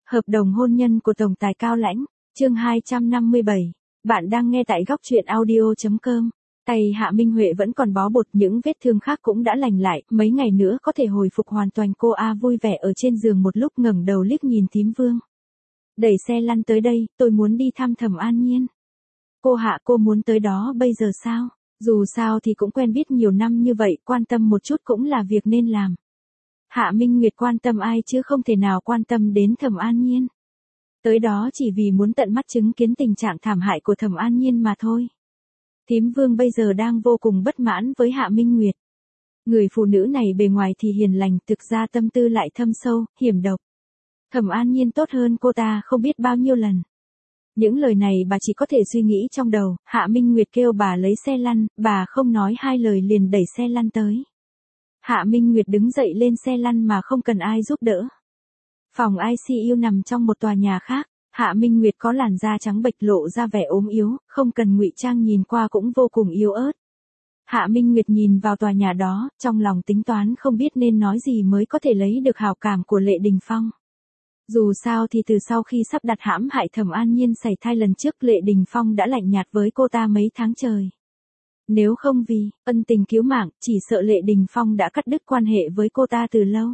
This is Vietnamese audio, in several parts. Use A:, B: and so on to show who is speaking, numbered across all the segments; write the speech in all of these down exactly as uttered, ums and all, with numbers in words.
A: Hợp đồng hôn nhân của tổng tài Cao Lãnh, chương hai trăm năm mươi bảy. Bạn đang nghe tại góc truyện audio chấm com. Tay Hạ Minh Huệ vẫn còn bó bột, những vết thương khác cũng đã lành lại, mấy ngày nữa có thể hồi phục hoàn toàn. Cô A vui vẻ ở trên giường một lúc ngẩng đầu liếc nhìn Thím Vương. Đẩy xe lăn tới đây, tôi muốn đi thăm Thẩm An Nhiên. Cô Hạ, cô muốn tới đó bây giờ sao? Dù sao thì cũng quen biết nhiều năm như vậy, quan tâm một chút cũng là việc nên làm. Hạ Minh Nguyệt quan tâm ai chứ không thể nào quan tâm đến Thẩm An Nhiên. Tới đó chỉ vì muốn tận mắt chứng kiến tình trạng thảm hại của Thẩm An Nhiên mà thôi. Thím Vương bây giờ đang vô cùng bất mãn với Hạ Minh Nguyệt. Người phụ nữ này bề ngoài thì hiền lành, thực ra tâm tư lại thâm sâu, hiểm độc. Thẩm An Nhiên tốt hơn cô ta không biết bao nhiêu lần. Những lời này bà chỉ có thể suy nghĩ trong đầu. Hạ Minh Nguyệt kêu bà lấy xe lăn, bà không nói hai lời liền đẩy xe lăn tới. Hạ Minh Nguyệt đứng dậy lên xe lăn mà không cần ai giúp đỡ. Phòng i xê u nằm trong một tòa nhà khác. Hạ Minh Nguyệt có làn da trắng bệch lộ ra vẻ ốm yếu, không cần ngụy trang nhìn qua cũng vô cùng yếu ớt. Hạ Minh Nguyệt nhìn vào tòa nhà đó, trong lòng tính toán không biết nên nói gì mới có thể lấy được hảo cảm của Lệ Đình Phong. Dù sao thì từ sau khi sắp đặt hãm hại Thẩm An Nhiên sảy thai lần trước, Lệ Đình Phong đã lạnh nhạt với cô ta mấy tháng trời. Nếu không vì ân tình cứu mạng, chỉ sợ Lệ Đình Phong đã cắt đứt quan hệ với cô ta từ lâu.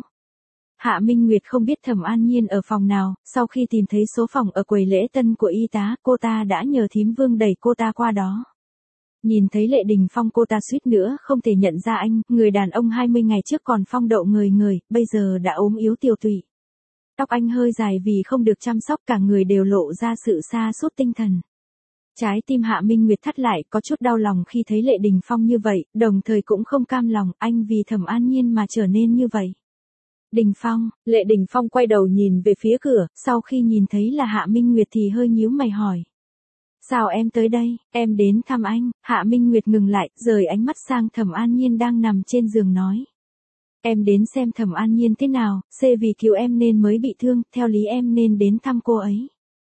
A: Hạ Minh Nguyệt không biết Thẩm An Nhiên ở phòng nào, sau khi tìm thấy số phòng ở quầy lễ tân của y tá, cô ta đã nhờ Thím Vương đẩy cô ta qua đó. Nhìn thấy Lệ Đình Phong, cô ta suýt nữa không thể nhận ra anh, người đàn ông hai mươi ngày trước còn phong độ ngời ngời, bây giờ đã ốm yếu tiều tụy. Tóc anh hơi dài vì không được chăm sóc, cả người đều lộ ra sự sa sút tinh thần. Trái tim Hạ Minh Nguyệt thắt lại, có chút đau lòng khi thấy Lệ Đình Phong như vậy, đồng thời cũng không cam lòng anh vì Thẩm An Nhiên mà trở nên như vậy. Đình Phong, Lệ Đình Phong quay đầu nhìn về phía cửa, sau khi nhìn thấy là Hạ Minh Nguyệt thì hơi nhíu mày hỏi. Sao em tới đây? Em đến thăm anh. Hạ Minh Nguyệt ngừng lại, rời ánh mắt sang Thẩm An Nhiên đang nằm trên giường nói. Em đến xem Thẩm An Nhiên thế nào, C vì cứu em nên mới bị thương, theo lý em nên đến thăm cô ấy.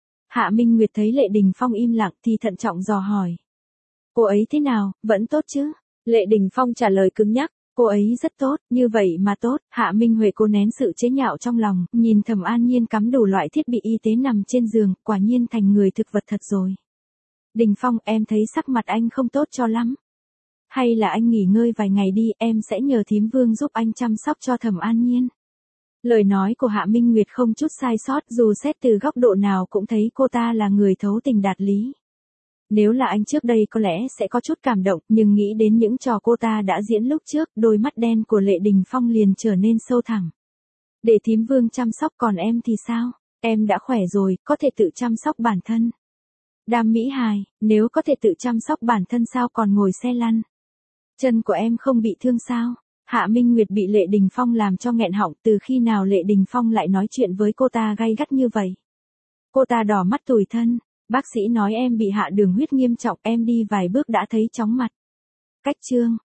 A: Hạ Minh Nguyệt thấy Lệ Đình Phong im lặng thì thận trọng dò hỏi. Cô ấy thế nào, vẫn tốt chứ? Lệ Đình Phong trả lời cứng nhắc. Cô ấy rất tốt, như vậy mà tốt. Hạ Minh Huệ cố nén sự chế nhạo trong lòng, nhìn Thẩm An Nhiên cắm đủ loại thiết bị y tế nằm trên giường, quả nhiên thành người thực vật thật rồi. Đình Phong, em thấy sắc mặt anh không tốt cho lắm. Hay là anh nghỉ ngơi vài ngày đi, em sẽ nhờ Thím Vương giúp anh chăm sóc cho Thẩm An Nhiên. Lời nói của Hạ Minh Nguyệt không chút sai sót, dù xét từ góc độ nào cũng thấy cô ta là người thấu tình đạt lý. Nếu là anh trước đây có lẽ sẽ có chút cảm động, nhưng nghĩ đến những trò cô ta đã diễn lúc trước, đôi mắt đen của Lệ Đình Phong liền trở nên sâu thẳm. Để Thím Vương chăm sóc, còn em thì sao? Em đã khỏe rồi, có thể tự chăm sóc bản thân. Đam mỹ hài, nếu có thể tự chăm sóc bản thân sao còn ngồi xe lăn? Chân của em không bị thương sao? Hạ Minh Nguyệt bị Lệ Đình Phong làm cho nghẹn họng, từ khi nào Lệ Đình Phong lại nói chuyện với cô ta gay gắt như vậy? Cô ta đỏ mắt tủi thân. Bác sĩ nói em bị hạ đường huyết nghiêm trọng, em đi vài bước đã thấy chóng mặt. Cách chương,